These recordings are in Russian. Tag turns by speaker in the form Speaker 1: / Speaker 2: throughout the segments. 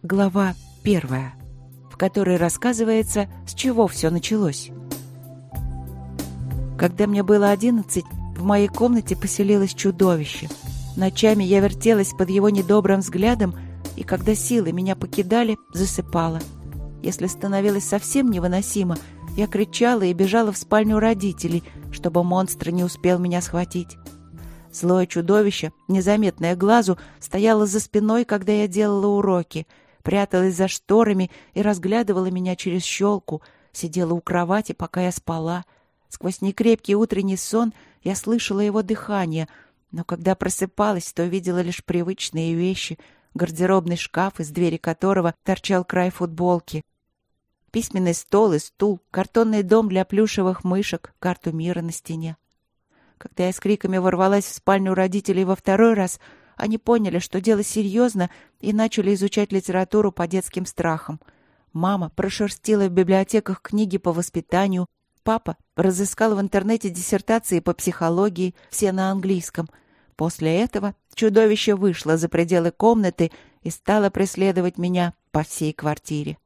Speaker 1: Глава 1, в которой рассказывается, с чего все началось. Когда мне было 11, в моей комнате поселилось чудовище. Ночами я вертелась под его недобрым взглядом, и когда силы меня покидали, засыпала. Если становилось совсем невыносимо, я кричала и бежала в спальню родителей, чтобы монстр не успел меня схватить. Злое чудовище, незаметное глазу, стояло за спиной, когда я делала уроки, пряталась за шторами и разглядывала меня через щелку, сидела у кровати, пока я спала. Сквозь некрепкий утренний сон я слышала его дыхание, но когда просыпалась, то видела лишь привычные вещи: гардеробный шкаф, из двери которого торчал край футболки, письменный стол и стул, картонный дом для плюшевых мышек, карту мира на стене. Когда я с криками ворвалась в спальню родителей во второй раз, они поняли, что дело серьезно, и начали изучать литературу по детским страхам. Мама прошерстила в библиотеках книги по воспитанию, папа разыскал в интернете диссертации по психологии, все на английском. После этого чудовище вышло за пределы комнаты и стало преследовать меня по всей квартире.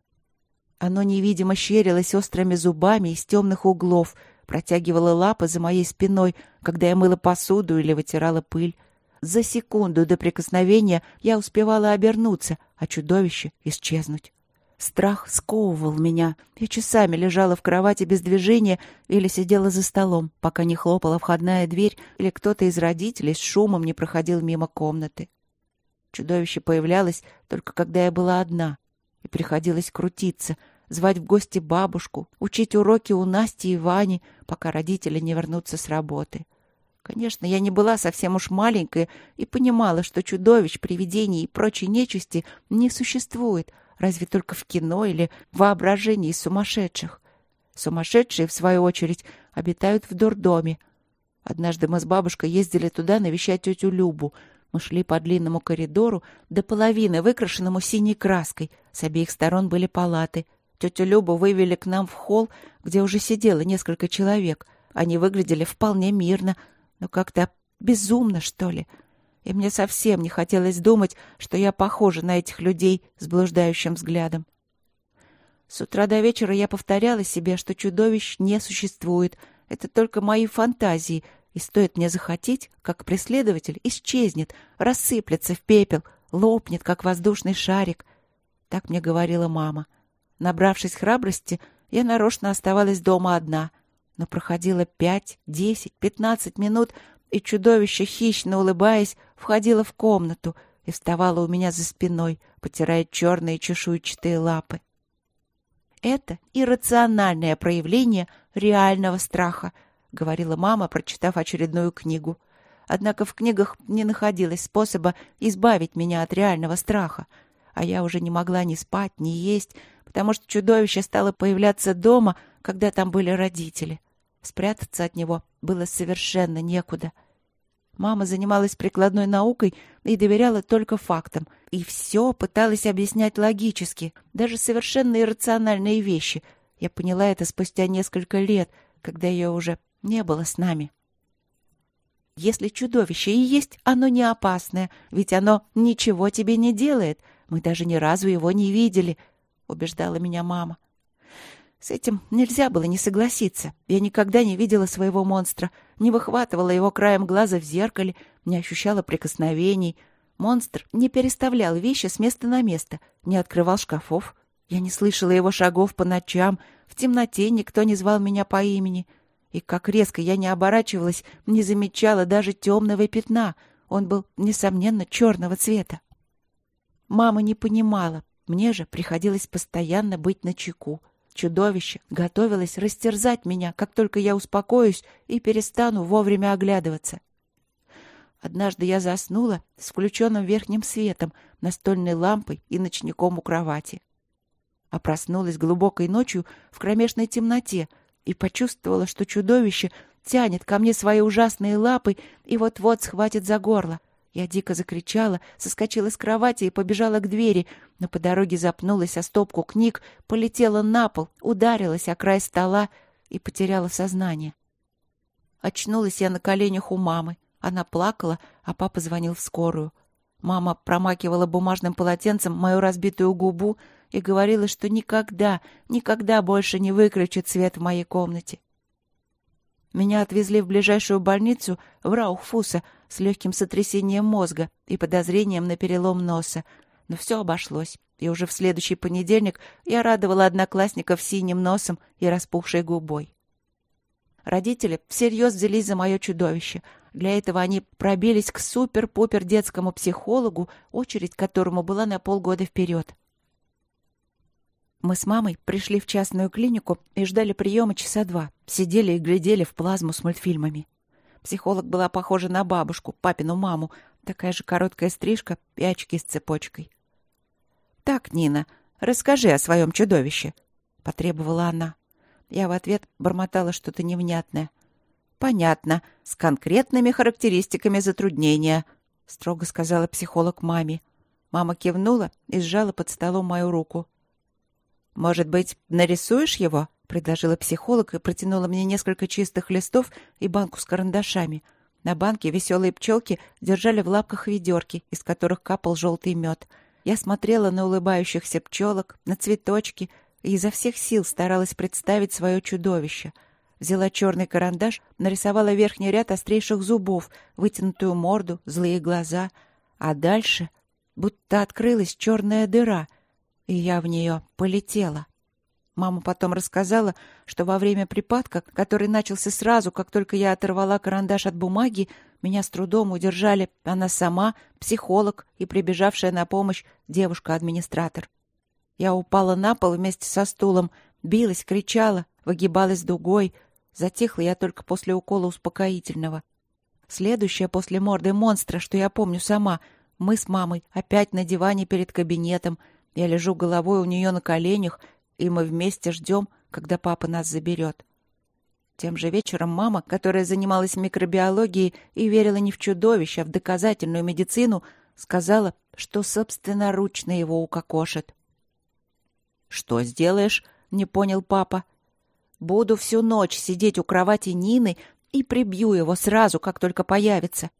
Speaker 1: Оно невидимо щерилось острыми зубами из темных углов, протягивало лапы за моей спиной, когда я мыла посуду или вытирала пыль. За секунду до прикосновения я успевала обернуться, а чудовище исчезнуть. Страх сковывал меня. Я часами лежала в кровати без движения или сидела за столом, пока не хлопала входная дверь или кто-то из родителей с шумом не проходил мимо комнаты. Чудовище появлялось только когда я была одна, и приходилось крутиться, звать в гости бабушку, учить уроки у Насти и Вани, пока родители не вернутся с работы. Конечно, я не была совсем уж маленькая и понимала, что чудовищ, привидений и прочей нечисти не существует, разве только в кино или в воображении сумасшедших. Сумасшедшие, в свою очередь, обитают в дурдоме. Однажды мы с бабушкой ездили туда навещать тетю Любу. Мы шли по длинному коридору, до половины выкрашенному синей краской. С обеих сторон были палаты. Тетю Любу вывели к нам в холл, где уже сидело несколько человек. Они выглядели вполне мирно, но как-то безумно, что ли. И мне совсем не хотелось думать, что я похожа на этих людей с блуждающим взглядом. С утра до вечера я повторяла себе, что чудовищ не существует. Это только мои фантазии, и стоит мне захотеть, как преследователь исчезнет, рассыплется в пепел, лопнет, как воздушный шарик. Так мне говорила мама. Набравшись храбрости, я нарочно оставалась дома одна. Но проходило 5, 10, 15 минут, и чудовище, хищно улыбаясь, входило в комнату и вставало у меня за спиной, потирая черные чешуйчатые лапы. «Это иррациональное проявление реального страха», — говорила мама, прочитав очередную книгу. Однако в книгах не находилось способа избавить меня от реального страха, а я уже не могла ни спать, ни есть, потому что чудовище стало появляться дома, когда там были родители. Спрятаться от него было совершенно некуда. Мама занималась прикладной наукой и доверяла только фактам, и все пыталась объяснять логически, даже совершенно иррациональные вещи. Я поняла это спустя несколько лет, когда ее уже не было с нами. Если чудовище и есть, оно не опасное, ведь оно ничего тебе не делает. Мы даже ни разу его не видели, убеждала меня мама. С этим нельзя было не согласиться. Я никогда не видела своего монстра, не выхватывала его краем глаза в зеркале, не ощущала прикосновений. Монстр не переставлял вещи с места на место, не открывал шкафов. Я не слышала его шагов по ночам, в темноте никто не звал меня по имени. И как резко я не оборачивалась, не замечала даже темного пятна. Он был, несомненно, черного цвета. Мама не понимала, мне же приходилось постоянно быть начеку. Чудовище готовилось растерзать меня, как только я успокоюсь и перестану вовремя оглядываться. Однажды я заснула с включенным верхним светом, настольной лампой и ночником у кровати. А проснулась глубокой ночью в кромешной темноте и почувствовала, что чудовище тянет ко мне свои ужасные лапы и вот-вот схватит за горло. Я дико закричала, соскочила с кровати и побежала к двери, но по дороге запнулась о стопку книг, полетела на пол, ударилась о край стола и потеряла сознание. Очнулась я на коленях у мамы. Она плакала, а папа звонил в скорую. Мама промакивала бумажным полотенцем мою разбитую губу и говорила, что никогда, никогда больше не выключит свет в моей комнате. Меня отвезли в ближайшую больницу в Раухфуса с легким сотрясением мозга и подозрением на перелом носа. Но все обошлось, и уже в следующий понедельник я радовала одноклассников синим носом и распухшей губой. Родители всерьез взялись за мое чудовище. Для этого они пробились к супер-пупер детскому психологу, очередь которому была на полгода вперед. Мы с мамой пришли в частную клинику и ждали приема часа 2. Сидели и глядели в плазму с мультфильмами. Психолог была похожа на бабушку, папину маму. Такая же короткая стрижка и очки с цепочкой. «Так, Нина, расскажи о своем чудовище», — потребовала она. Я в ответ бормотала что-то невнятное. «Понятно, с конкретными характеристиками затруднения», — строго сказала психолог маме. Мама кивнула и сжала под столом мою руку. «Может быть, нарисуешь его?» — предложила психолог и протянула мне несколько чистых листов и банку с карандашами. На банке веселые пчелки держали в лапках ведерки, из которых капал желтый мед. Я смотрела на улыбающихся пчелок, на цветочки и изо всех сил старалась представить свое чудовище. Взяла черный карандаш, нарисовала верхний ряд острейших зубов, вытянутую морду, злые глаза. А дальше будто открылась черная дыра, и я в нее полетела. Мама потом рассказала, что во время припадка, который начался сразу, как только я оторвала карандаш от бумаги, меня с трудом удержали она сама, психолог и прибежавшая на помощь девушка-администратор. Я упала на пол вместе со стулом, билась, кричала, выгибалась дугой. Затихла я только после укола успокоительного. Следующее после морды монстра, что я помню сама, мы с мамой опять на диване перед кабинетом. Я лежу головой у нее на коленях, и мы вместе ждем, когда папа нас заберет. Тем же вечером мама, которая занималась микробиологией и верила не в чудовищ, а в доказательную медицину, сказала, что собственноручно его укокошит. «Что сделаешь?» — не понял папа. «Буду всю ночь сидеть у кровати Нины и прибью его сразу, как только появится».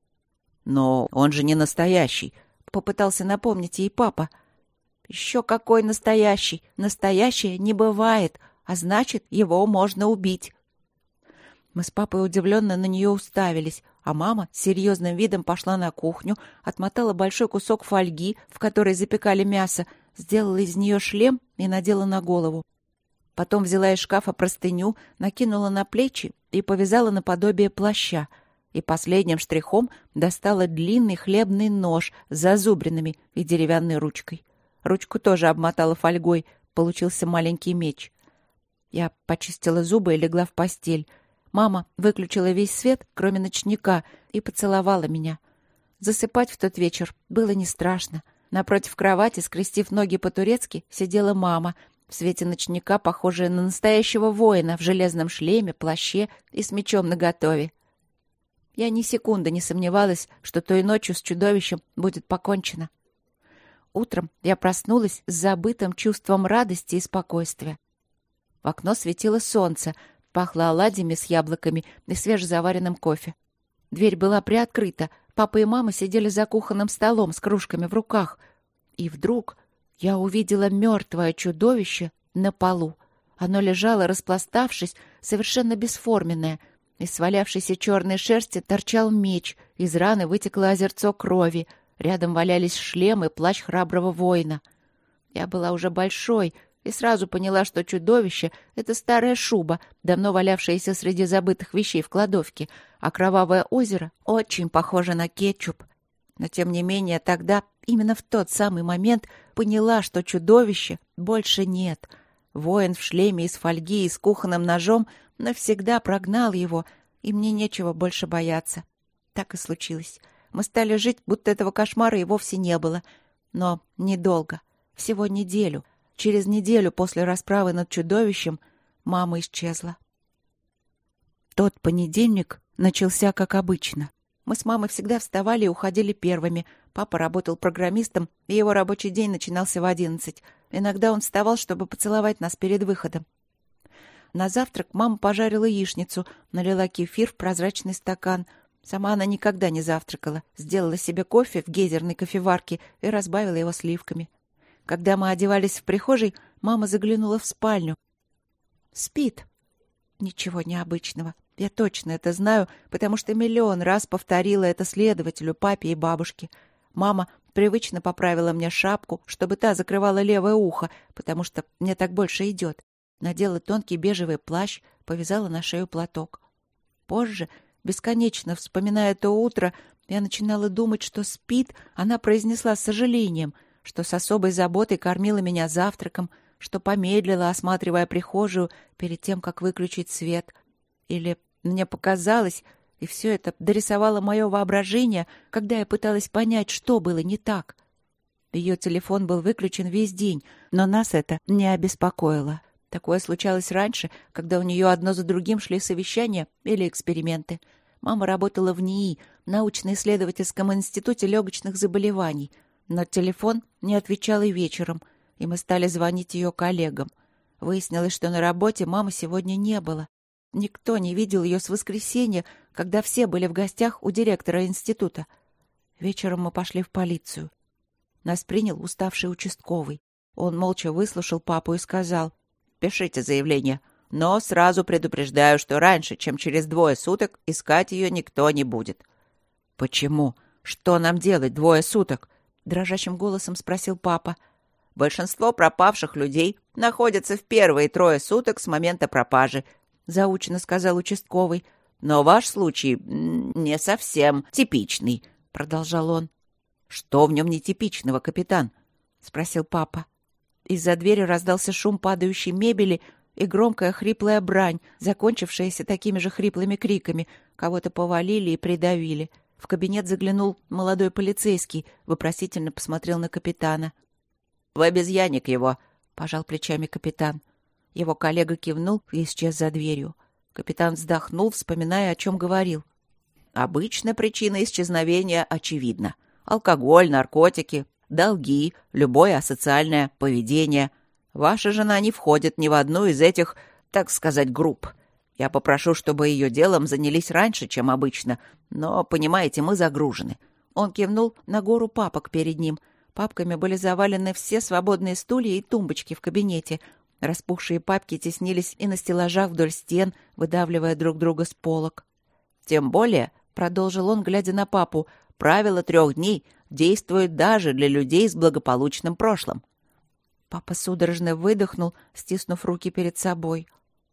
Speaker 1: «Но он же не настоящий», — попытался напомнить ей папа. «Еще какой настоящий? Настоящее не бывает, а значит, его можно убить». Мы с папой удивленно на нее уставились, а мама с серьезным видом пошла на кухню, отмотала большой кусок фольги, в которой запекали мясо, сделала из нее шлем и надела на голову. Потом взяла из шкафа простыню, накинула на плечи и повязала наподобие плаща. И последним штрихом достала длинный хлебный нож с зазубринами и деревянной ручкой. Ручку тоже обмотала фольгой, получился маленький меч. Я почистила зубы и легла в постель. Мама выключила весь свет, кроме ночника, и поцеловала меня. Засыпать в тот вечер было не страшно. Напротив кровати, скрестив ноги по-турецки, сидела мама, в свете ночника, похожая на настоящего воина в железном шлеме, плаще и с мечом наготове. Я ни секунды не сомневалась, что той ночью с чудовищем будет покончено. Утром я проснулась с забытым чувством радости и спокойствия. В окно светило солнце, пахло оладьями с яблоками и свежезаваренным кофе. Дверь была приоткрыта, папа и мама сидели за кухонным столом с кружками в руках. И вдруг я увидела мертвое чудовище на полу. Оно лежало, распластавшись, совершенно бесформенное. Из свалявшейся черной шерсти торчал меч, из раны вытекло озерцо крови. Рядом валялись шлем и плащ храброго воина. Я была уже большой и сразу поняла, что чудовище — это старая шуба, давно валявшаяся среди забытых вещей в кладовке, а кровавое озеро очень похоже на кетчуп. Но, тем не менее, тогда, именно в тот самый момент, поняла, что чудовища больше нет. Воин в шлеме из фольги и с кухонным ножом навсегда прогнал его, и мне нечего больше бояться. Так и случилось. Мы стали жить, будто этого кошмара и вовсе не было. Но недолго. Всего неделю. Через неделю после расправы над чудовищем мама исчезла. Тот понедельник начался как обычно. Мы с мамой всегда вставали и уходили первыми. Папа работал программистом, и его рабочий день начинался в 11. Иногда он вставал, чтобы поцеловать нас перед выходом. На завтрак мама пожарила яичницу, налила кефир в прозрачный стакан. Сама она никогда не завтракала. Сделала себе кофе в гейзерной кофеварке и разбавила его сливками. Когда мы одевались в прихожей, мама заглянула в спальню. Спит. Ничего необычного. Я точно это знаю, потому что миллион раз повторила это следователю, папе и бабушке. Мама привычно поправила мне шапку, чтобы та закрывала левое ухо, потому что мне так больше идет. Надела тонкий бежевый плащ, повязала на шею платок. Позже, бесконечно вспоминая то утро, я начинала думать, что спит, она произнесла с сожалением, что с особой заботой кормила меня завтраком, что помедлила, осматривая прихожую перед тем, как выключить свет. Или мне показалось, и все это дорисовало мое воображение, когда я пыталась понять, что было не так. Ее телефон был выключен весь день, но нас это не обеспокоило. Такое случалось раньше, когда у нее одно за другим шли совещания или эксперименты. Мама работала в НИИ, научно-исследовательском институте легочных заболеваний, но телефон не отвечал и вечером, и мы стали звонить ее коллегам. Выяснилось, что на работе мамы сегодня не было. Никто не видел ее с воскресенья, когда все были в гостях у директора института. Вечером мы пошли в полицию. Нас принял уставший участковый. Он молча выслушал папу и сказал: «Пишите заявление, но сразу предупреждаю, что раньше, чем через 2 суток, искать ее никто не будет». «Почему? Что нам делать 2 суток?» — дрожащим голосом спросил папа. «Большинство пропавших людей находятся в первые 3 суток с момента пропажи», — заучено сказал участковый. «Но ваш случай не совсем типичный», — продолжал он. «Что в нем нетипичного, капитан?» — спросил папа. Из-за двери раздался шум падающей мебели и громкая хриплая брань, закончившаяся такими же хриплыми криками. Кого-то повалили и придавили. В кабинет заглянул молодой полицейский, вопросительно посмотрел на капитана. «В обезьянник его», — пожал плечами капитан. Его коллега кивнул и исчез за дверью. Капитан вздохнул, вспоминая, о чем говорил. «Обычно причина исчезновения очевидна. Алкоголь, наркотики, долги, любое асоциальное поведение. Ваша жена не входит ни в одну из этих, так сказать, групп. Я попрошу, чтобы ее делом занялись раньше, чем обычно, но, понимаете, мы загружены». Он кивнул на гору папок перед ним. Папками были завалены все свободные стулья и тумбочки в кабинете. Распухшие папки теснились и на стеллажах вдоль стен, выдавливая друг друга с полок. «Тем более», — продолжил он, глядя на папу, — «правило 3 дней действует даже для людей с благополучным прошлым». Папа судорожно выдохнул, стиснув руки перед собой.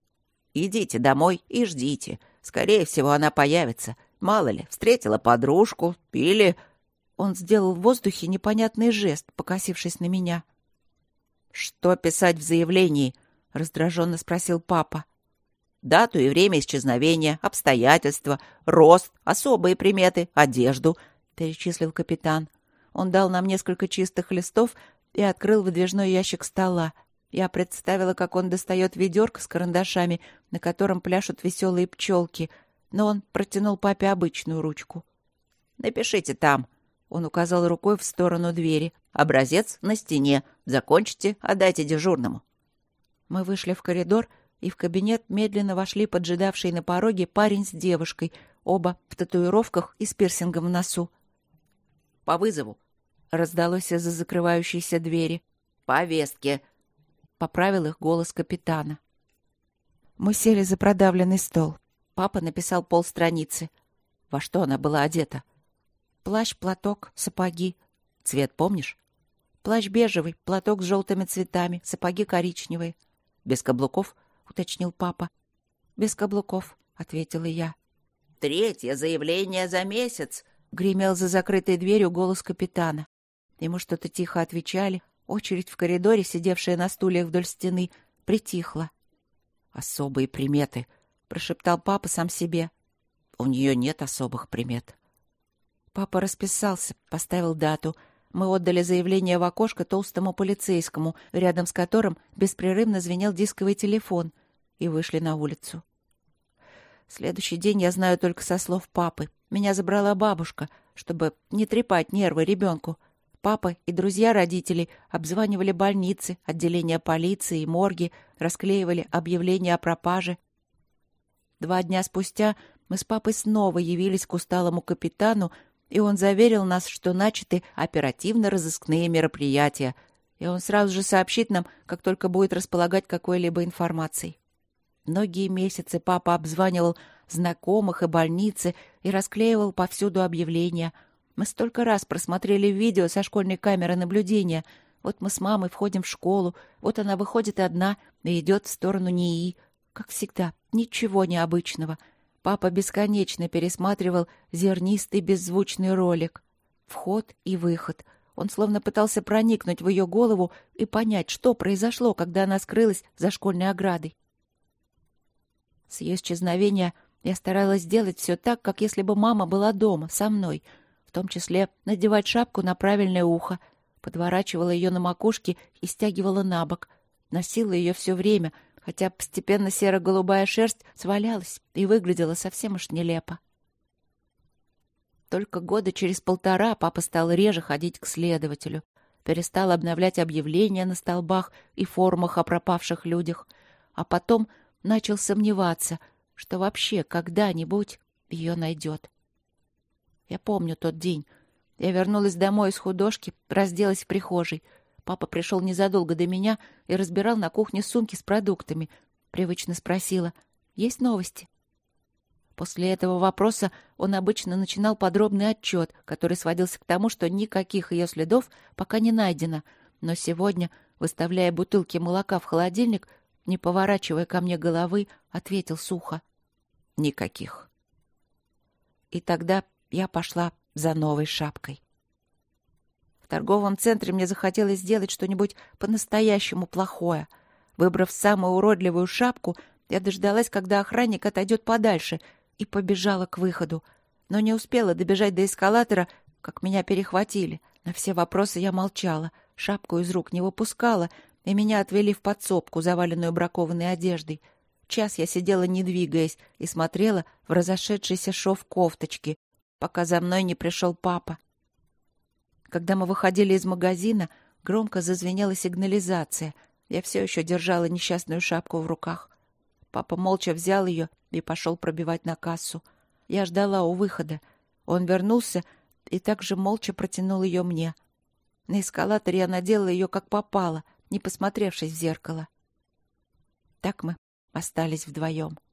Speaker 1: «Идите домой и ждите. Скорее всего, она появится. Мало ли, встретила подружку или...» Он сделал в воздухе непонятный жест, покосившись на меня. «Что писать в заявлении?» — раздраженно спросил папа. «Дату и время исчезновения, обстоятельства, рост, особые приметы, одежду», — перечислил капитан. Он дал нам несколько чистых листов и открыл выдвижной ящик стола. Я представила, как он достает ведерко с карандашами, на котором пляшут веселые пчелки, но он протянул папе обычную ручку. «Напишите там», — он указал рукой в сторону двери. «Образец на стене. Закончите, отдайте дежурному». Мы вышли в коридор, и в кабинет медленно вошли поджидавшие на пороге парень с девушкой, оба в татуировках и с пирсингом в носу. «По вызову», — раздалось из-за закрывающейся двери. «Повестке», — поправил их голос капитана. Мы сели за продавленный стол. Папа написал полстраницы. Во что она была одета? Плащ, платок, сапоги. Цвет помнишь? Плащ бежевый, платок с желтыми цветами, сапоги коричневые. Без каблуков? — уточнил папа. Без каблуков, — ответила я. 3 заявление за месяц, — гремел за закрытой дверью голос капитана. Ему что-то тихо отвечали. Очередь в коридоре, сидевшая на стульях вдоль стены, притихла. «Особые приметы», — прошептал папа сам себе. «У нее нет особых примет». Папа расписался, поставил дату. Мы отдали заявление в окошко толстому полицейскому, рядом с которым беспрерывно звенел дисковый телефон, и вышли на улицу. Следующий день я знаю только со слов папы. Меня забрала бабушка, чтобы не трепать нервы ребенку. Папа и друзья родителей обзванивали больницы, отделения полиции и морги, расклеивали объявления о пропаже. 2 дня спустя Мы с папой снова явились к усталому капитану, и он заверил нас, что начаты оперативно-розыскные мероприятия, и он сразу же сообщит нам, как только будет располагать какой-либо информацией. Многие месяцы папа обзванивал знакомых и больницы и расклеивал повсюду объявления. Мы столько раз просмотрели видео со школьной камеры наблюдения. Вот мы с мамой входим в школу, вот она выходит одна и идет в сторону НИИ. Как всегда, ничего необычного. Папа бесконечно пересматривал зернистый беззвучный ролик. Вход и выход. Он словно пытался проникнуть в ее голову и понять, что произошло, когда она скрылась за школьной оградой. С ее исчезновения я старалась сделать все так, как если бы мама была дома, со мной, в том числе надевать шапку на правильное ухо, подворачивала ее на макушке и стягивала на бок, носила ее все время, хотя постепенно серо-голубая шерсть свалялась и выглядела совсем уж нелепо. Только года через 1,5 папа стал реже ходить к следователю, перестал обновлять объявления на столбах и форумах о пропавших людях, а потом начал сомневаться, что вообще когда-нибудь ее найдет. Я помню тот день. Я вернулась домой из художки, разделась в прихожей. Папа пришел незадолго до меня и разбирал на кухне сумки с продуктами. Привычно спросила: «Есть новости?» После этого вопроса он обычно начинал подробный отчет, который сводился к тому, что никаких ее следов пока не найдено. Но сегодня, выставляя бутылки молока в холодильник, не поворачивая ко мне головы, ответил сухо: «Никаких». И тогда я пошла за новой шапкой. В торговом центре мне захотелось сделать что-нибудь по-настоящему плохое. Выбрав самую уродливую шапку, я дождалась, когда охранник отойдет подальше, и побежала к выходу. Но не успела добежать до эскалатора, как меня перехватили. На все вопросы я молчала, шапку из рук не выпускала, и меня отвели в подсобку, заваленную бракованной одеждой. Час я сидела, не двигаясь, и смотрела в разошедшийся шов кофточки, пока за мной не пришел папа. Когда мы выходили из магазина, громко зазвенела сигнализация. Я все еще держала несчастную шапку в руках. Папа молча взял ее и пошел пробивать на кассу. Я ждала у выхода. Он вернулся и также молча протянул ее мне. На эскалаторе я надела ее как попало, не посмотревшись в зеркало. Так мы остались вдвоем.